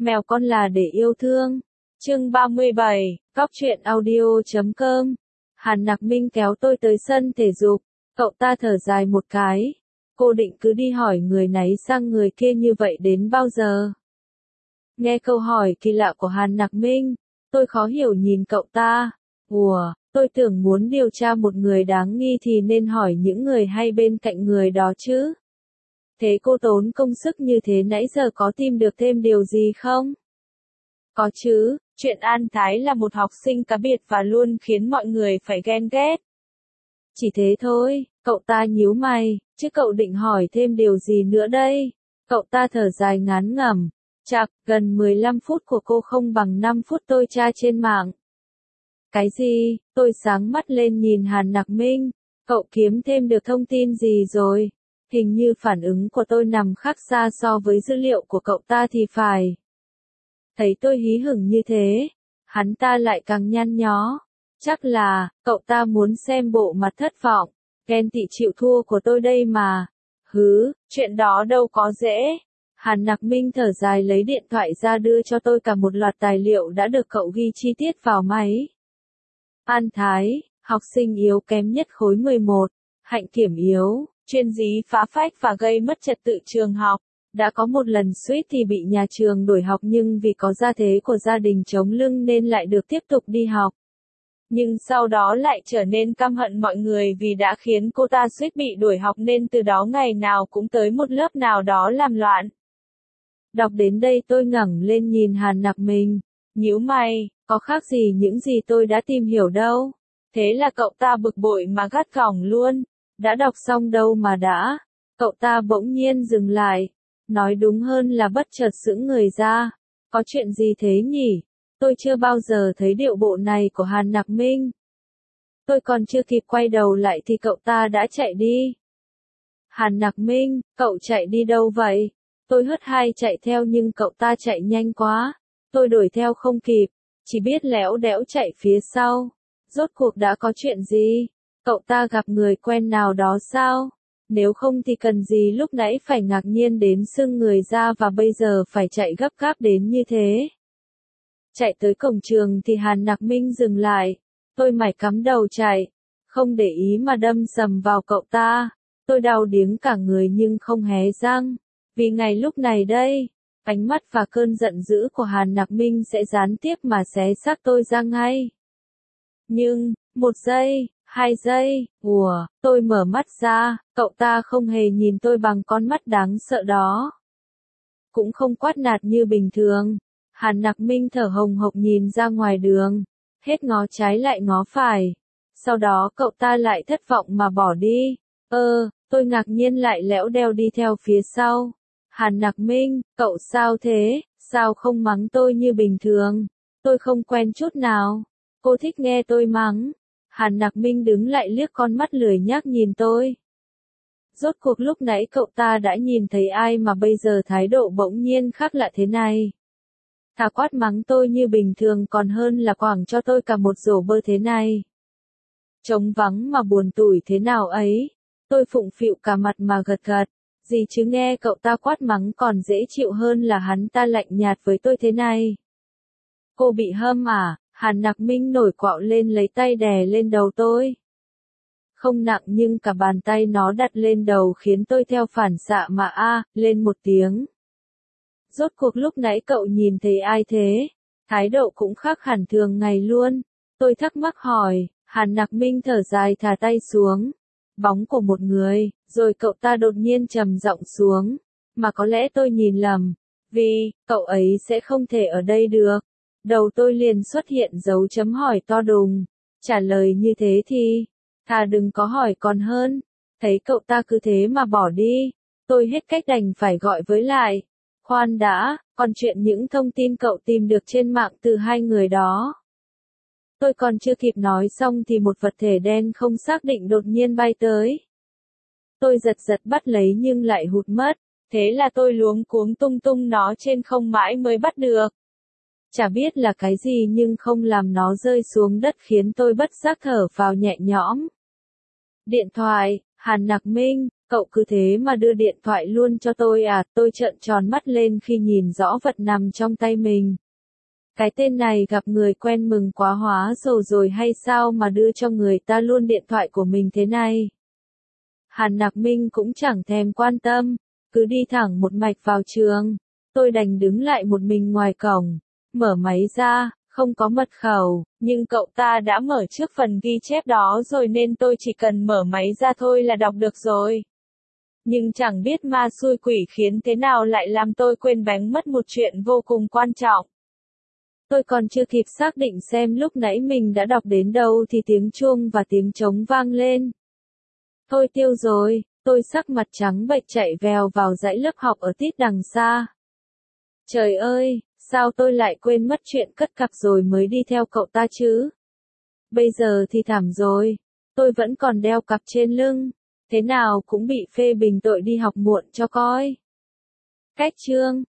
Mèo con là để yêu thương. Chương 37, Cóc truyện audio.com. Hàn Nặc Minh kéo tôi tới sân thể dục, cậu ta thở dài một cái. Cô định cứ đi hỏi người này sang người kia như vậy đến bao giờ? Nghe câu hỏi kỳ lạ của Hàn Nặc Minh, tôi khó hiểu nhìn cậu ta. Ủa, tôi tưởng muốn điều tra một người đáng nghi thì nên hỏi những người hay bên cạnh người đó chứ. Thế cô tốn công sức như thế nãy giờ có tìm được thêm điều gì không? Có chứ, chuyện An Thái là một học sinh cá biệt và luôn khiến mọi người phải ghen ghét. Chỉ thế thôi, cậu ta nhíu mày, chứ cậu định hỏi thêm điều gì nữa đây? Cậu ta thở dài ngán ngẩm, chạc, gần 15 phút của cô không bằng 5 phút tôi tra trên mạng. Cái gì? Tôi sáng mắt lên nhìn Hàn Nặc Minh, cậu kiếm thêm được thông tin gì rồi? Hình như phản ứng của tôi nằm khác xa so với dữ liệu của cậu ta thì phải. Thấy tôi hí hửng như thế, hắn ta lại càng nhăn nhó. Chắc là, cậu ta muốn xem bộ mặt thất vọng, ghen tị chịu thua của tôi đây mà. Hứ, chuyện đó đâu có dễ. Hàn Nặc Minh thở dài lấy điện thoại ra đưa cho tôi cả một loạt tài liệu đã được cậu ghi chi tiết vào máy. An Thái, học sinh yếu kém nhất khối 11, hạnh kiểm yếu, chuyên dí phá phách và gây mất trật tự trường học. Đã có một lần suýt thì bị nhà trường đuổi học nhưng vì có gia thế của gia đình chống lưng nên lại được tiếp tục đi học. Nhưng sau đó lại trở nên căm hận mọi người vì đã khiến cô ta suýt bị đuổi học nên từ đó ngày nào cũng tới một lớp nào đó làm loạn. Đọc đến đây tôi ngẩng lên nhìn Hàn Nặc Minh, nhíu mày, có khác gì những gì tôi đã tìm hiểu đâu. Thế là cậu ta bực bội mà gắt gỏng luôn, đã đọc xong đâu mà đã. Cậu ta bỗng nhiên dừng lại, nói đúng hơn là bất chợt sững người ra. Có chuyện gì thế nhỉ? Tôi chưa bao giờ thấy điệu bộ này của Hàn Nặc Minh. Tôi còn chưa kịp quay đầu lại thì cậu ta đã chạy đi. Hàn Nặc Minh, cậu chạy đi đâu vậy? Tôi hớt hải chạy theo nhưng cậu ta chạy nhanh quá. Tôi đuổi theo không kịp, chỉ biết lẽo đẽo chạy phía sau. Rốt cuộc đã có chuyện gì? Cậu ta gặp người quen nào đó sao? Nếu không thì cần gì lúc nãy phải ngạc nhiên đến sưng người ra và bây giờ phải chạy gấp gáp đến như thế? Chạy tới cổng trường thì Hàn Nặc Minh dừng lại. Tôi mải cắm đầu chạy, không để ý mà đâm sầm vào cậu ta. Tôi đau điếng cả người nhưng không hé răng. Vì ngày lúc này đây, ánh mắt và cơn giận dữ của Hàn Nặc Minh sẽ gián tiếp mà xé xác tôi ra ngay. Nhưng, 1 giây, 2 giây, tôi mở mắt ra, cậu ta không hề nhìn tôi bằng con mắt đáng sợ đó. Cũng không quát nạt như bình thường. Hàn Nặc Minh thở hồng hộc nhìn ra ngoài đường, hết ngó trái lại ngó phải. Sau đó cậu ta lại thất vọng mà bỏ đi. Tôi ngạc nhiên lại lẽo đeo đi theo phía sau. Hàn Nặc Minh, cậu sao thế? Sao không mắng tôi như bình thường? Tôi không quen chút nào. Cô thích nghe tôi mắng. Hàn Nặc Minh đứng lại liếc con mắt lười nhác nhìn tôi. Rốt cuộc lúc nãy cậu ta đã nhìn thấy ai mà bây giờ thái độ bỗng nhiên khác lạ thế này? Thà quát mắng tôi như bình thường còn hơn là quẳng cho tôi cả một rổ bơ thế này. Trống vắng mà buồn tủi thế nào ấy. Tôi phụng phịu cả mặt mà gật gật. Gì chứ nghe cậu ta quát mắng còn dễ chịu hơn là hắn ta lạnh nhạt với tôi thế này. Cô bị hâm à? Hàn Nặc Minh nổi quạo lên lấy tay đè lên đầu tôi. Không nặng nhưng cả bàn tay nó đặt lên đầu khiến tôi theo phản xạ mà lên một tiếng. Rốt cuộc lúc nãy cậu nhìn thấy ai thế? Thái độ cũng khác hẳn thường ngày luôn. Tôi thắc mắc hỏi, Hàn Nặc Minh thở dài thả tay xuống. Bóng của một người, rồi cậu ta đột nhiên trầm giọng xuống. Mà có lẽ tôi nhìn lầm, vì, cậu ấy sẽ không thể ở đây được. Đầu tôi liền xuất hiện dấu chấm hỏi to đùng. Trả lời như thế thì, thà đừng có hỏi còn hơn. Thấy cậu ta cứ thế mà bỏ đi, tôi hết cách đành phải gọi với lại. Khoan đã, còn chuyện những thông tin cậu tìm được trên mạng từ hai người đó. Tôi còn chưa kịp nói xong thì một vật thể đen không xác định đột nhiên bay tới. Tôi giật giật bắt lấy nhưng lại hụt mất, thế là tôi luống cuống tung tung nó trên không mãi mới bắt được. Chả biết là cái gì nhưng không làm nó rơi xuống đất khiến tôi bất giác thở vào nhẹ nhõm. Điện thoại, Hàn Nặc Minh, Cậu cứ thế mà đưa điện thoại luôn cho tôi à? Tôi trợn tròn mắt lên khi nhìn rõ vật nằm trong tay mình. Cái tên này gặp người quen mừng quá hóa sầu rồi hay sao mà đưa cho người ta luôn điện thoại của mình thế này? Hàn Nặc Minh cũng chẳng thèm quan tâm, cứ đi thẳng một mạch vào trường. Tôi đành đứng lại một mình ngoài cổng, mở máy ra, không có mật khẩu, nhưng cậu ta đã mở trước phần ghi chép đó rồi nên tôi chỉ cần mở máy ra thôi là đọc được rồi. Nhưng chẳng biết ma xui quỷ khiến thế nào lại làm tôi quên bén mất một chuyện vô cùng quan trọng. Tôi còn chưa kịp xác định xem lúc nãy mình đã đọc đến đâu thì tiếng chuông và tiếng trống vang lên. Thôi tiêu rồi, tôi sắc mặt trắng bệch chạy vèo vào dãy lớp học ở tít đằng xa. Trời ơi, sao tôi lại quên mất chuyện cất cặp rồi mới đi theo cậu ta chứ? Bây giờ thì thảm rồi, tôi vẫn còn đeo cặp trên lưng, thế nào cũng bị phê bình tội đi học muộn cho coi. Cách chương